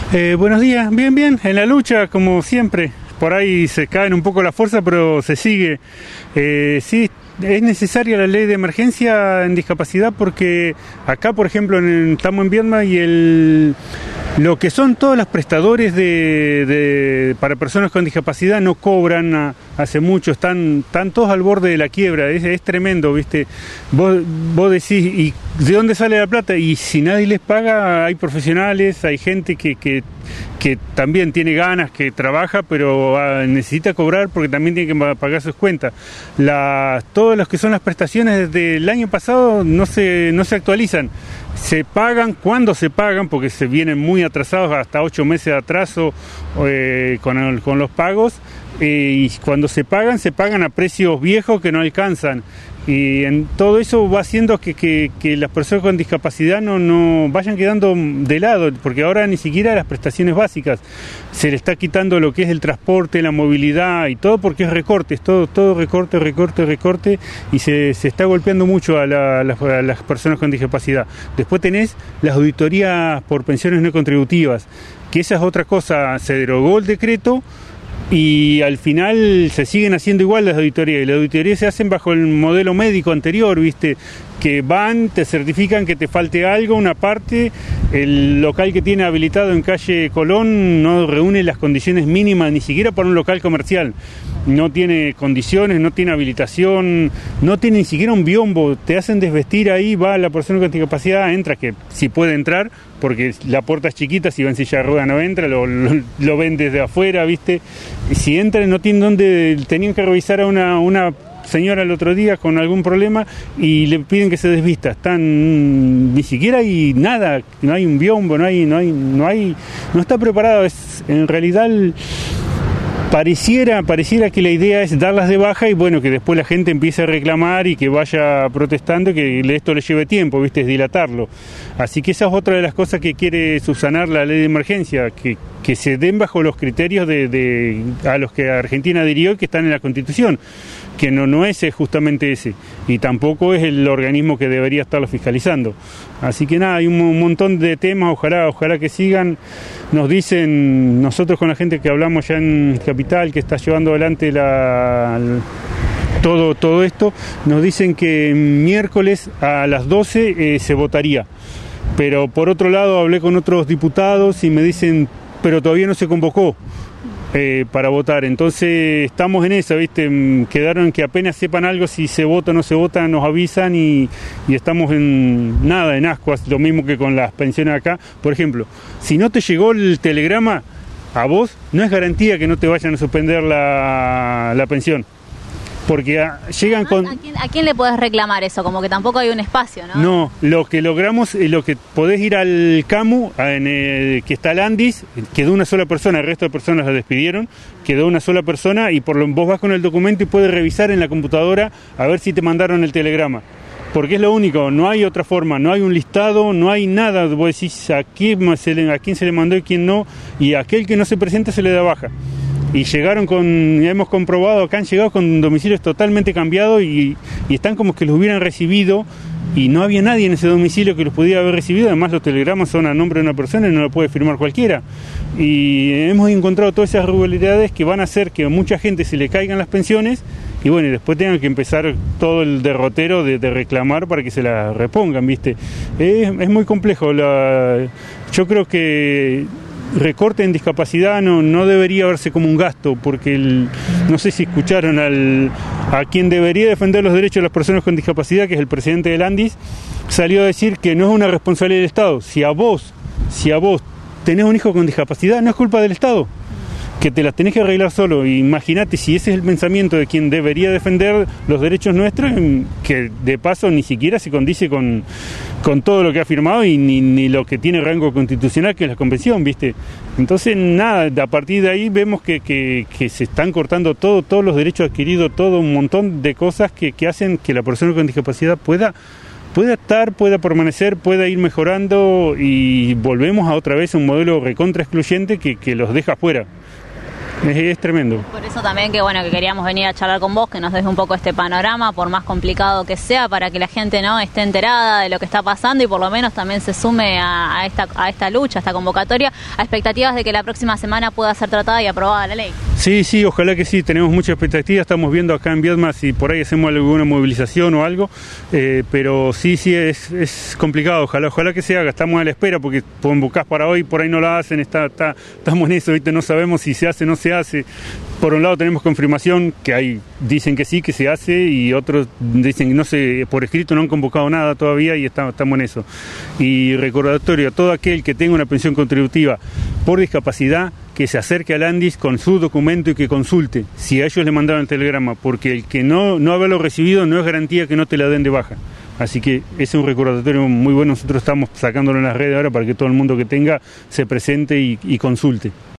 Buenos días, bien, bien, en la lucha como siempre. Por ahí se caen un poco la fuerza, pero se sigue. Sí, es necesaria la ley de emergencia en discapacidad porque acá, por ejemplo, estamos en Viedma y lo que son todos los prestadores para personas con discapacidad no cobran hace mucho, están todos al borde de la quiebra, es tremendo, ¿viste? Vos decís, ¿y de dónde sale la plata? Y si nadie les paga, hay profesionales, hay gente que también tiene ganas, que trabaja, pero necesita cobrar porque también tiene que pagar sus cuentas. Todas las que son las prestaciones desde el año pasado no se actualizan. Se pagan cuando se pagan, porque se vienen muy atrasados, hasta 8 meses de atraso con los pagos, y cuando se pagan a precios viejos que no alcanzan. Y en todo eso va haciendo que las personas con discapacidad no vayan quedando de lado, porque ahora ni siquiera las prestaciones básicas se le está quitando lo que es el transporte, la movilidad y todo, porque es recortes, todo recorte, y se está golpeando mucho a las personas con discapacidad. Después tenés las auditorías por pensiones no contributivas, que esa es otra cosa, se derogó el decreto, y al final se siguen haciendo igual las auditorías, y las auditorías se hacen bajo el modelo médico anterior, ¿viste? Que van, te certifican que te falte algo, una parte, el local que tiene habilitado en calle Colón no reúne las condiciones mínimas ni siquiera para un local comercial, no tiene condiciones, no tiene habilitación, no tiene ni siquiera un biombo, te hacen desvestir ahí, va la persona con discapacidad, entra, que si puede entrar, porque la puerta es chiquita, si va en silla de ruedas no entra, lo ven desde afuera, ¿viste? Y si entra no tienen dónde, tenían que revisar a una señora el otro día con algún problema y le piden que se desvista, ni siquiera hay nada, no hay un biombo, no está preparado, en realidad pareciera que la idea es darlas de baja y bueno, que después la gente empiece a reclamar y que vaya protestando, que esto le lleve tiempo, ¿viste? Es dilatarlo. Así que esa es otra de las cosas que quiere subsanar la ley de emergencia, que se den bajo los criterios a los que Argentina adhirió y que están en la Constitución, que no es justamente ese, y tampoco es el organismo que debería estarlo fiscalizando. Así que nada, hay un montón de temas, ojalá que sigan. Nos dicen, nosotros con la gente que hablamos ya en Capital, que está llevando adelante todo esto, nos dicen que miércoles a las 12 se votaría. Pero por otro lado hablé con otros diputados y me dicen, pero todavía no se convocó para votar, entonces estamos en esa, ¿viste? Quedaron que apenas sepan algo, si se vota o no se vota, nos avisan y estamos en ascuas, lo mismo que con las pensiones acá. Por ejemplo, si no te llegó el telegrama a vos, no es garantía que no te vayan a suspender la pensión. Porque llegan con... ¿A quién le podés reclamar eso? Como que tampoco hay un espacio, ¿no? No, lo que logramos es lo que podés ir al CAMU, que está el Andis, quedó una sola persona, el resto de personas la despidieron, quedó una sola persona y vos vas con el documento y puedes revisar en la computadora a ver si te mandaron el telegrama. Porque es lo único, no hay otra forma, no hay un listado, no hay nada, vos decís a quién se le mandó y quién no, y a aquel que no se presenta se le da baja. Y hemos comprobado, acá han llegado con domicilios totalmente cambiados y están como que los hubieran recibido y no había nadie en ese domicilio que los pudiera haber recibido. Además los telegramas son a nombre de una persona y no lo puede firmar cualquiera. Y hemos encontrado todas esas irregularidades que van a hacer que a mucha gente se le caigan las pensiones y bueno, y después tengan que empezar todo el derrotero de reclamar para que se las repongan, ¿viste? Es muy complejo. Yo creo que recorte en discapacidad no debería verse como un gasto, porque no sé si escucharon a quien debería defender los derechos de las personas con discapacidad, que es el presidente del Andis, salió a decir que no es una responsabilidad del Estado. Si a vos tenés un hijo con discapacidad, no es culpa del Estado, que te las tenés que arreglar solo. Imagínate si ese es el pensamiento de quien debería defender los derechos nuestros, que de paso ni siquiera se condice con todo lo que ha firmado y ni lo que tiene rango constitucional, que es la convención, ¿viste? Entonces nada, a partir de ahí vemos que se están cortando todos los derechos adquiridos, todo un montón de cosas que hacen que la persona con discapacidad pueda permanecer, pueda ir mejorando, y volvemos a otra vez a un modelo recontra excluyente que los deja fuera. Es tremendo. Por eso también que queríamos venir a charlar con vos, que nos des un poco este panorama, por más complicado que sea, para que la gente no esté enterada de lo que está pasando y por lo menos también se sume a esta lucha, a esta convocatoria, a expectativas de que la próxima semana pueda ser tratada y aprobada la ley. Sí, ojalá que sí, tenemos mucha expectativa, estamos viendo acá en Viedma si por ahí hacemos alguna movilización o algo, pero sí, es complicado, ojalá que se haga, estamos a la espera porque convocás para hoy, por ahí no la hacen, estamos en eso, ¿viste? No sabemos si se hace o no se hace. Por un lado tenemos confirmación que dicen que sí, que se hace, y otros dicen que no sé, por escrito no han convocado nada todavía y estamos en eso. Y recordatorio a todo aquel que tenga una pensión contributiva por discapacidad, que se acerque al ANDIS con su documento y que consulte si a ellos le mandaron el telegrama, porque el que no haberlo recibido no es garantía que no te la den de baja. Así que ese es un recordatorio muy bueno, nosotros estamos sacándolo en las redes ahora para que todo el mundo que tenga se presente y consulte.